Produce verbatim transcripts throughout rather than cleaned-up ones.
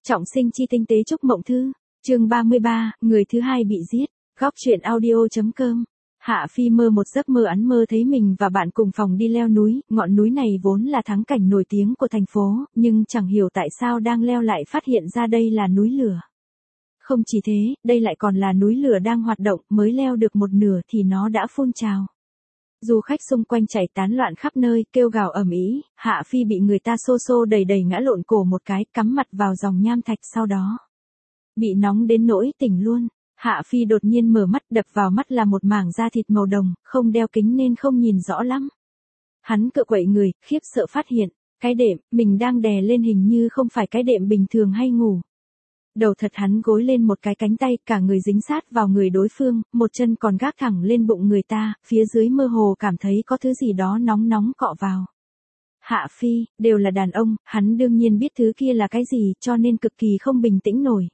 Trọng sinh chi tinh tế chúc mộng thư, chương ba mươi ba, người thứ hai bị giết, góc truyện audio.com. Hạ Phi mơ một giấc mơ ắn mơ thấy mình và bạn cùng phòng đi leo núi, ngọn núi này vốn là thắng cảnh nổi tiếng của thành phố, nhưng chẳng hiểu tại sao đang leo lại phát hiện ra đây là núi lửa. Không chỉ thế, đây lại còn là núi lửa đang hoạt động, mới leo được một nửa thì nó đã phun trào. Du khách xung quanh chạy tán loạn khắp nơi, kêu gào ầm ĩ, Hạ Phi bị người ta xô xô đẩy đẩy ngã lộn cổ một cái, cắm mặt vào dòng nham thạch, sau đó bị nóng đến nỗi tỉnh luôn. Hạ Phi đột nhiên mở mắt, đập vào mắt là một mảng da thịt màu đồng, không đeo kính nên không nhìn rõ lắm. Hắn cựa quậy người, khiếp sợ phát hiện, cái đệm mình đang đè lên hình như không phải cái đệm bình thường hay ngủ. Đầu thật hắn gối lên một cái cánh tay, cả người dính sát vào người đối phương, một chân còn gác thẳng lên bụng người ta, phía dưới mơ hồ cảm thấy có thứ gì đó nóng nóng cọ vào. Hạ Phi, đều là đàn ông, hắn đương nhiên biết thứ kia là cái gì, cho nên cực kỳ không bình tĩnh nổi.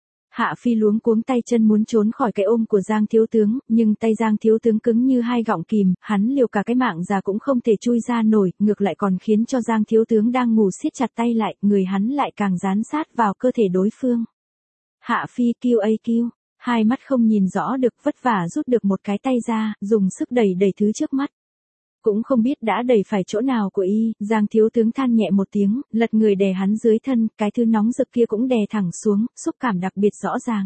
Hạ Phi luống cuống tay chân muốn trốn khỏi cái ôm của Giang thiếu tướng, nhưng tay Giang thiếu tướng cứng như hai gọng kìm, hắn liều cả cái mạng già cũng không thể chui ra nổi, ngược lại còn khiến cho Giang thiếu tướng đang ngủ siết chặt tay lại, người hắn lại càng dán sát vào cơ thể đối phương. Hạ Phi kêu a kêu, hai mắt không nhìn rõ được, vất vả rút được một cái tay ra, dùng sức đẩy đẩy thứ trước mắt. Cũng không biết đã đẩy phải chỗ nào của y, Giang thiếu tướng than nhẹ một tiếng, lật người đè hắn dưới thân, cái thứ nóng rực kia cũng đè thẳng xuống, xúc cảm đặc biệt rõ ràng.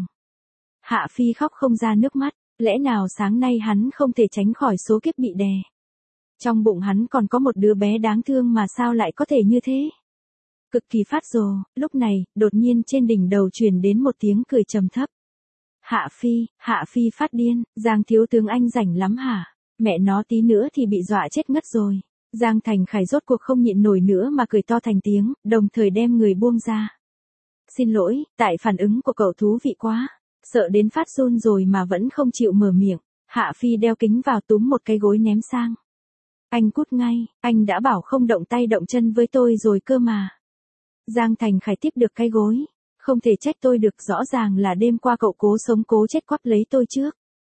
Hạ Phi khóc không ra nước mắt, lẽ nào sáng nay hắn không thể tránh khỏi số kiếp bị đè. Trong bụng hắn còn có một đứa bé đáng thương mà sao lại có thể như thế. Cực kỳ phát rồ, lúc này, đột nhiên trên đỉnh đầu truyền đến một tiếng cười trầm thấp. Hạ Phi, Hạ Phi phát điên, Giang thiếu tướng anh rảnh lắm hả? Mẹ nó tí nữa thì bị dọa chết ngất rồi. Giang Thành Khải rốt cuộc không nhịn nổi nữa mà cười to thành tiếng, đồng thời đem người buông ra. Xin lỗi, tại phản ứng của cậu thú vị quá, sợ đến phát run rồi mà vẫn không chịu mở miệng. Hạ Phi đeo kính vào túm một cái gối ném sang. Anh cút ngay, anh đã bảo không động tay động chân với tôi rồi cơ mà. Giang Thành Khải tiếp được cái gối. Không thể trách tôi được, rõ ràng là đêm qua cậu cố sống cố chết quắp lấy tôi trước.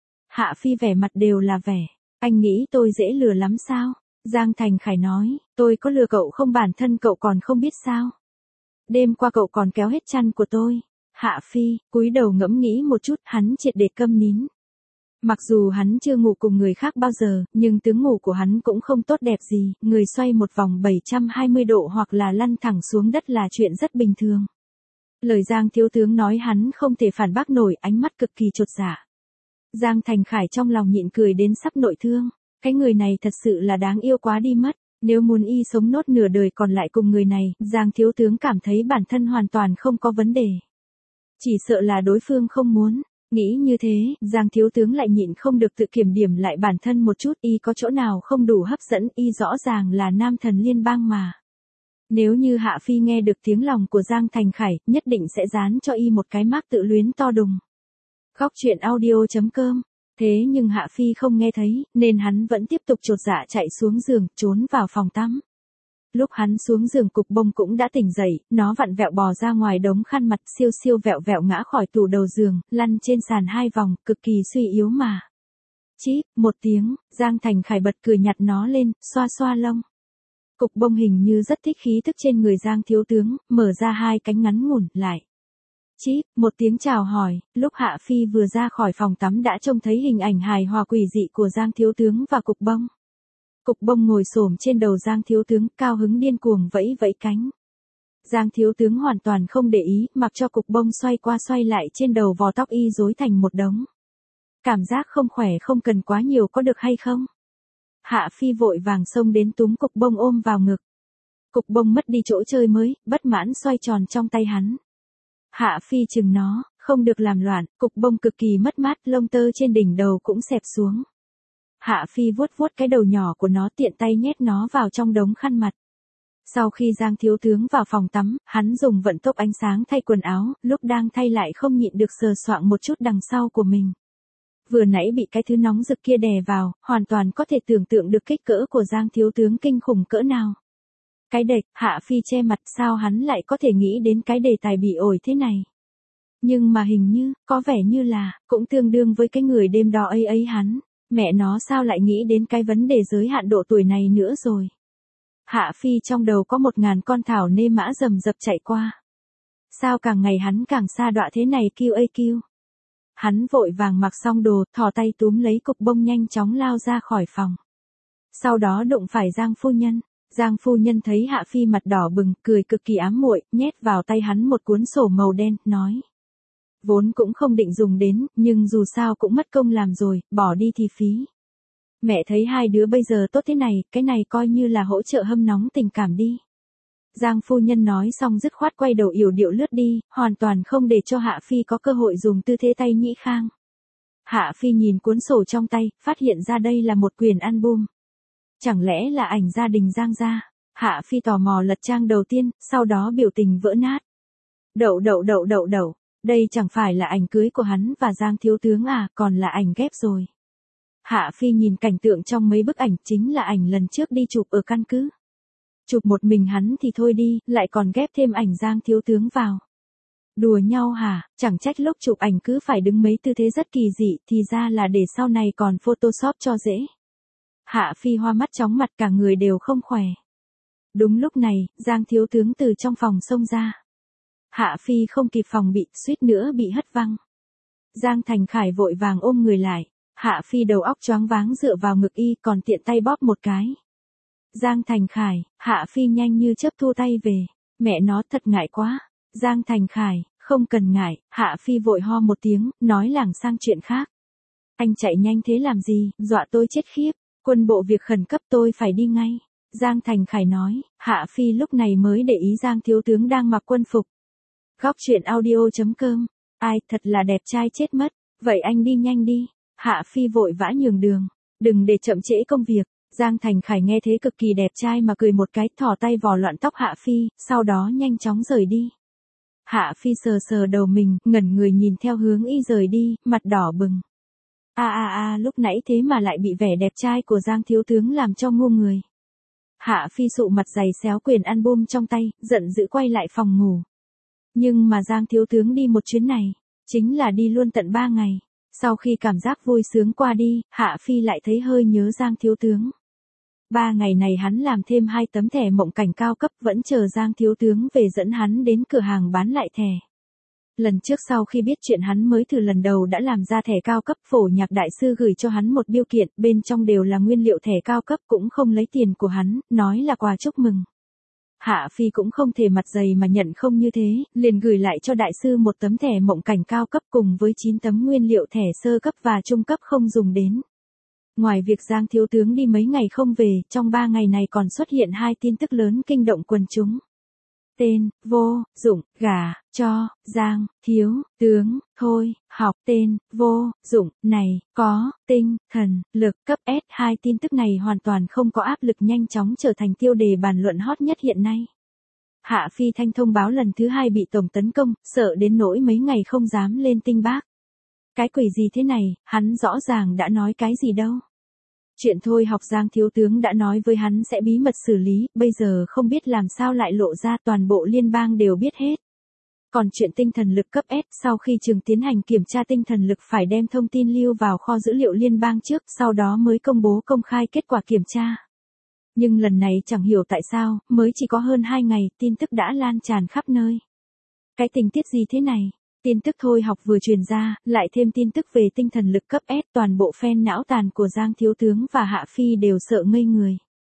Hạ Phi vẻ mặt đều là vẻ. Anh nghĩ tôi dễ lừa lắm sao? Giang Thành Khải nói, tôi có lừa cậu không, bản thân cậu còn không biết sao? Đêm qua cậu còn kéo hết chăn của tôi. Hạ Phi, cúi đầu ngẫm nghĩ một chút, hắn triệt để câm nín. Mặc dù hắn chưa ngủ cùng người khác bao giờ, nhưng tướng ngủ của hắn cũng không tốt đẹp gì, người xoay một vòng bảy trăm hai mươi độ hoặc là lăn thẳng xuống đất là chuyện rất bình thường. Lời Giang thiếu tướng nói hắn không thể phản bác nổi, ánh mắt cực kỳ chột dạ. Giang Thành Khải trong lòng nhịn cười đến sắp nội thương, cái người này thật sự là đáng yêu quá đi mất, nếu muốn y sống nốt nửa đời còn lại cùng người này, Giang thiếu tướng cảm thấy bản thân hoàn toàn không có vấn đề. Chỉ sợ là đối phương không muốn. Nghĩ như thế, Giang thiếu tướng lại nhịn không được tự kiểm điểm lại bản thân một chút, y có chỗ nào không đủ hấp dẫn, y rõ ràng là nam thần liên bang mà. Nếu như Hạ Phi nghe được tiếng lòng của Giang Thành Khải, nhất định sẽ dán cho y một cái mác tự luyến to đùng. Góc truyện audio.com. Thế nhưng Hạ Phi không nghe thấy, nên hắn vẫn tiếp tục chột dạ chạy xuống giường, trốn vào phòng tắm. Lúc hắn xuống giường Cục Bông cũng đã tỉnh dậy, nó vặn vẹo bò ra ngoài đống khăn mặt, siêu siêu vẹo vẹo ngã khỏi tủ đầu giường, lăn trên sàn hai vòng, cực kỳ suy yếu mà. Chíp, một tiếng, Giang Thành Khải bật cười nhặt nó lên, xoa xoa lông. Cục Bông hình như rất thích khí thức trên người Giang thiếu tướng, mở ra hai cánh ngắn ngủn, lại. Chíp, một tiếng chào hỏi, lúc Hạ Phi vừa ra khỏi phòng tắm đã trông thấy hình ảnh hài hòa quỷ dị của Giang thiếu tướng và Cục Bông. Cục Bông ngồi xổm trên đầu Giang thiếu tướng, cao hứng điên cuồng vẫy vẫy cánh. Giang thiếu tướng hoàn toàn không để ý, mặc cho Cục Bông xoay qua xoay lại trên đầu vò tóc y rối thành một đống. Cảm giác không khỏe không cần quá nhiều có được hay không? Hạ Phi vội vàng xông đến túm Cục Bông ôm vào ngực. Cục Bông mất đi chỗ chơi mới, bất mãn xoay tròn trong tay hắn. Hạ Phi chừng nó, không được làm loạn, Cục Bông cực kỳ mất mát, lông tơ trên đỉnh đầu cũng xẹp xuống. Hạ Phi vuốt vuốt cái đầu nhỏ của nó, tiện tay nhét nó vào trong đống khăn mặt. Sau khi Giang thiếu tướng vào phòng tắm, hắn dùng vận tốc ánh sáng thay quần áo, lúc đang thay lại không nhịn được sờ soạng một chút đằng sau của mình. Vừa nãy bị cái thứ nóng rực kia đè vào, hoàn toàn có thể tưởng tượng được kích cỡ của Giang thiếu tướng kinh khủng cỡ nào. Cái đệch, Hạ Phi che mặt, sao hắn lại có thể nghĩ đến cái đề tài bị ổi thế này. Nhưng mà hình như, có vẻ như là, cũng tương đương với cái người đêm đó ấy ấy hắn. Mẹ nó sao lại nghĩ đến cái vấn đề giới hạn độ tuổi này nữa rồi. Hạ Phi trong đầu có một ngàn con thảo nê mã rầm rập chạy qua. Sao càng ngày hắn càng xa đọa thế này kiu ây kiu. Hắn vội vàng mặc xong đồ, thò tay túm lấy cục bông nhanh chóng lao ra khỏi phòng. Sau đó đụng phải Giang phu nhân. Giang phu nhân thấy Hạ Phi mặt đỏ bừng, cười cực kỳ ám muội, nhét vào tay hắn một cuốn sổ màu đen, nói. Vốn cũng không định dùng đến, nhưng dù sao cũng mất công làm rồi, bỏ đi thì phí. Mẹ thấy hai đứa bây giờ tốt thế này, cái này coi như là hỗ trợ hâm nóng tình cảm đi. Giang phu nhân nói xong dứt khoát quay đầu yểu điệu lướt đi, hoàn toàn không để cho Hạ Phi có cơ hội dùng tư thế tay nhĩ khang. Hạ Phi nhìn cuốn sổ trong tay, phát hiện ra đây là một quyển album. Chẳng lẽ là ảnh gia đình Giang gia? Hạ Phi tò mò lật trang đầu tiên, sau đó biểu tình vỡ nát. Đậu đậu đậu đậu đậu, đây chẳng phải là ảnh cưới của hắn và Giang thiếu tướng à, còn là ảnh ghép rồi. Hạ Phi nhìn cảnh tượng trong mấy bức ảnh chính là ảnh lần trước đi chụp ở căn cứ. Chụp một mình hắn thì thôi đi, lại còn ghép thêm ảnh Giang thiếu tướng vào. Đùa nhau hả, chẳng trách lúc chụp ảnh cứ phải đứng mấy tư thế rất kỳ dị, thì ra là để sau này còn photoshop cho dễ. Hạ Phi hoa mắt chóng mặt, cả người đều không khỏe. Đúng lúc này, Giang thiếu tướng từ trong phòng xông ra. Hạ Phi không kịp phòng bị, suýt nữa bị hất văng. Giang Thành Khải vội vàng ôm người lại. Hạ Phi đầu óc choáng váng dựa vào ngực y, còn tiện tay bóp một cái. Giang Thành Khải, Hạ Phi nhanh như chớp thu tay về. Mẹ nó thật ngại quá. Giang Thành Khải, không cần ngại. Hạ Phi vội ho một tiếng, nói lảng sang chuyện khác. Anh chạy nhanh thế làm gì, dọa tôi chết khiếp. Quân bộ việc khẩn cấp, tôi phải đi ngay. Giang Thành Khải nói. Hạ Phi lúc này mới để ý Giang thiếu tướng đang mặc quân phục. Góc truyện audio chấm com. Ai, thật là đẹp trai chết mất. Vậy anh đi nhanh đi. Hạ Phi vội vã nhường đường. Đừng để chậm trễ công việc. Giang Thành Khải nghe thế cực kỳ đẹp trai mà cười một cái, thò tay vò loạn tóc Hạ Phi, sau đó nhanh chóng rời đi. Hạ Phi sờ sờ đầu mình, ngẩn người nhìn theo hướng y rời đi, mặt đỏ bừng. A a a, lúc nãy thế mà lại bị vẻ đẹp trai của Giang thiếu tướng làm cho ngu người. Hạ Phi sụ mặt dày xéo quyển album trong tay, giận dữ quay lại phòng ngủ. Nhưng mà Giang thiếu tướng đi một chuyến này, chính là đi luôn tận ba ngày. Sau khi cảm giác vui sướng qua đi, Hạ Phi lại thấy hơi nhớ Giang thiếu tướng. Ba ngày này hắn làm thêm hai tấm thẻ mộng cảnh cao cấp, vẫn chờ Giang thiếu tướng về dẫn hắn đến cửa hàng bán lại thẻ. Lần trước sau khi biết chuyện hắn mới thử lần đầu đã làm ra thẻ cao cấp, phổ nhạc đại sư gửi cho hắn một biêu kiện, bên trong đều là nguyên liệu thẻ cao cấp, cũng không lấy tiền của hắn, nói là quà chúc mừng. Hạ Phi cũng không thể mặt dày mà nhận không như thế, liền gửi lại cho đại sư một tấm thẻ mộng cảnh cao cấp cùng với chín tấm nguyên liệu thẻ sơ cấp và trung cấp không dùng đến. Ngoài việc Giang thiếu tướng đi mấy ngày không về, trong ba ngày này còn xuất hiện hai tin tức lớn kinh động quần chúng. Tên, vô, dụng, gả, cho, Giang, thiếu, tướng, thôi, học, tên, vô, dụng, này, có, tinh, thần, lực, cấp S. Hai tin tức này hoàn toàn không có áp lực, nhanh chóng trở thành tiêu đề bàn luận hot nhất hiện nay. Hạ Phi Thanh thông báo lần thứ hai bị tổng tấn công, sợ đến nỗi mấy ngày không dám lên Tinh Bác. Cái quỷ gì thế này, hắn rõ ràng đã nói cái gì đâu. Chuyện thôi học Giang thiếu tướng đã nói với hắn sẽ bí mật xử lý, bây giờ không biết làm sao lại lộ ra, toàn bộ liên bang đều biết hết. Còn chuyện tinh thần lực cấp S, sau khi trường tiến hành kiểm tra tinh thần lực phải đem thông tin lưu vào kho dữ liệu liên bang trước, sau đó mới công bố công khai kết quả kiểm tra. Nhưng lần này chẳng hiểu tại sao, mới chỉ có hơn hai ngày, tin tức đã lan tràn khắp nơi. Cái tình tiết gì thế này? Tin tức thôi học vừa truyền ra, lại thêm tin tức về tinh thần lực cấp S, toàn bộ fan não tàn của Giang thiếu tướng và Hạ Phi đều sợ ngây người.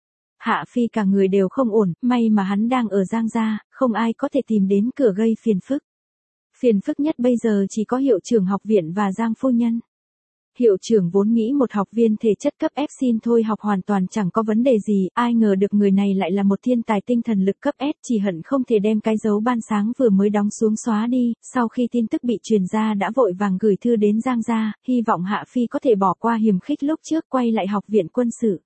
Hạ Phi cả người đều không ổn, may mà hắn đang ở Giang gia, không ai có thể tìm đến cửa gây phiền phức. Phiền phức nhất bây giờ chỉ có hiệu trưởng học viện và Giang phu nhân. Hiệu trưởng vốn nghĩ một học viên thể chất cấp F xin thôi học hoàn toàn chẳng có vấn đề gì, ai ngờ được người này lại là một thiên tài tinh thần lực cấp S, chỉ hận không thể đem cái dấu ban sáng vừa mới đóng xuống xóa đi. Sau khi tin tức bị truyền ra đã vội vàng gửi thư đến Giang gia, hy vọng Hạ Phi có thể bỏ qua hiềm khích lúc trước, quay lại học viện quân sự.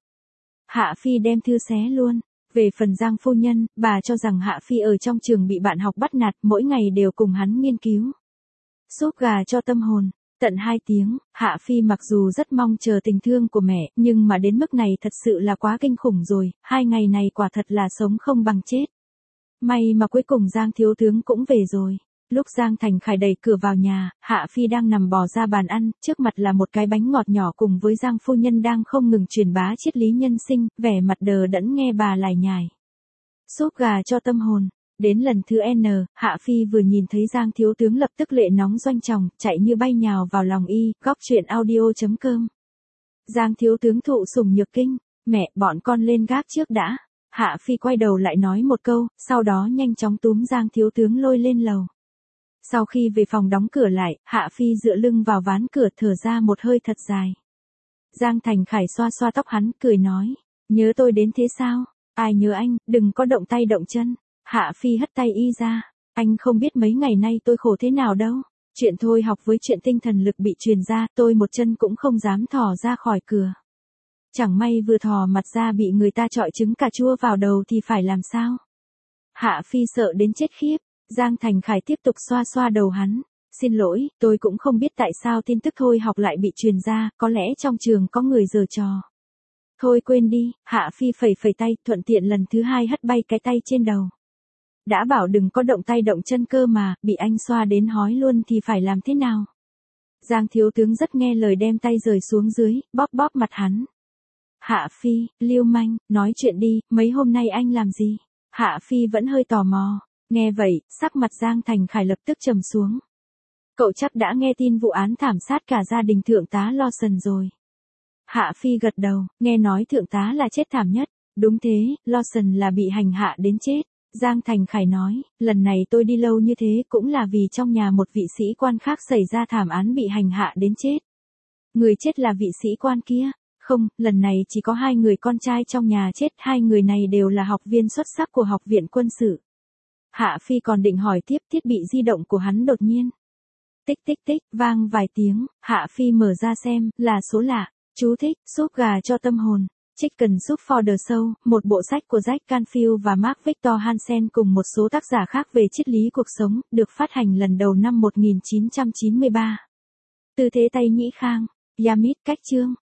Hạ Phi đem thư xé luôn. Về phần Giang phu nhân, bà cho rằng Hạ Phi ở trong trường bị bạn học bắt nạt, mỗi ngày đều cùng hắn nghiên cứu. Súp gà cho tâm hồn. Tận hai tiếng, Hạ Phi mặc dù rất mong chờ tình thương của mẹ, nhưng mà đến mức này thật sự là quá kinh khủng rồi, hai ngày này quả thật là sống không bằng chết. May mà cuối cùng Giang thiếu tướng cũng về rồi. Lúc Giang Thành Khải đẩy cửa vào nhà, Hạ Phi đang nằm bò ra bàn ăn, trước mặt là một cái bánh ngọt nhỏ cùng với Giang phu nhân đang không ngừng truyền bá triết lý nhân sinh, vẻ mặt đờ đẫn nghe bà lải nhải. Súp gà cho tâm hồn. Đến lần thứ N, Hạ Phi vừa nhìn thấy Giang thiếu tướng lập tức lệ nóng doanh tròng, chạy như bay nhào vào lòng y, góc truyện audio.com. Giang thiếu tướng thụ sủng nhược kinh, mẹ, bọn con lên gác trước đã. Hạ Phi quay đầu lại nói một câu, sau đó nhanh chóng túm Giang thiếu tướng lôi lên lầu. Sau khi về phòng đóng cửa lại, Hạ Phi dựa lưng vào ván cửa thở ra một hơi thật dài. Giang Thành Khải xoa xoa tóc hắn, cười nói, nhớ tôi đến thế sao? Ai nhớ anh, đừng có động tay động chân. Hạ Phi hất tay y ra, anh không biết mấy ngày nay tôi khổ thế nào đâu. Chuyện thôi học với chuyện tinh thần lực bị truyền ra, tôi một chân cũng không dám thò ra khỏi cửa. Chẳng may vừa thò mặt ra bị người ta chọi trứng cà chua vào đầu thì phải làm sao? Hạ Phi sợ đến chết khiếp. Giang Thành Khải tiếp tục xoa xoa đầu hắn. Xin lỗi, tôi cũng không biết tại sao tin tức thôi học lại bị truyền ra, có lẽ trong trường có người giở trò. Thôi quên đi, Hạ Phi phẩy phẩy tay, thuận tiện lần thứ hai hất bay cái tay trên đầu. Đã bảo đừng có động tay động chân cơ mà, bị anh xoa đến hói luôn thì phải làm thế nào? Giang thiếu tướng rất nghe lời đem tay rời xuống dưới, bóp bóp mặt hắn. Hạ Phi, lưu manh, nói chuyện đi, mấy hôm nay anh làm gì? Hạ Phi vẫn hơi tò mò. Nghe vậy, sắc mặt Giang Thành Khải lập tức trầm xuống. Cậu chắc đã nghe tin vụ án thảm sát cả gia đình thượng tá Lawson rồi. Hạ Phi gật đầu, nghe nói thượng tá là chết thảm nhất. Đúng thế, Lawson là bị hành hạ đến chết. Giang Thành Khải nói, lần này tôi đi lâu như thế cũng là vì trong nhà một vị sĩ quan khác xảy ra thảm án bị hành hạ đến chết. Người chết là vị sĩ quan kia. Không, lần này chỉ có hai người con trai trong nhà chết, hai người này đều là học viên xuất sắc của học viện quân sự. Hạ Phi còn định hỏi tiếp, thiết bị di động của hắn đột nhiên. Tích tích tích, vang vài tiếng, Hạ Phi mở ra xem, là số lạ. Chú thích, súp gà cho tâm hồn. Chicken Soup for the Soul, một bộ sách của Jack Canfield và Mark Victor Hansen cùng một số tác giả khác về triết lý cuộc sống, được phát hành lần đầu năm một nghìn chín trăm chín mươi ba. Tư thế Tây Nhĩ Khang, Yamit cách chương.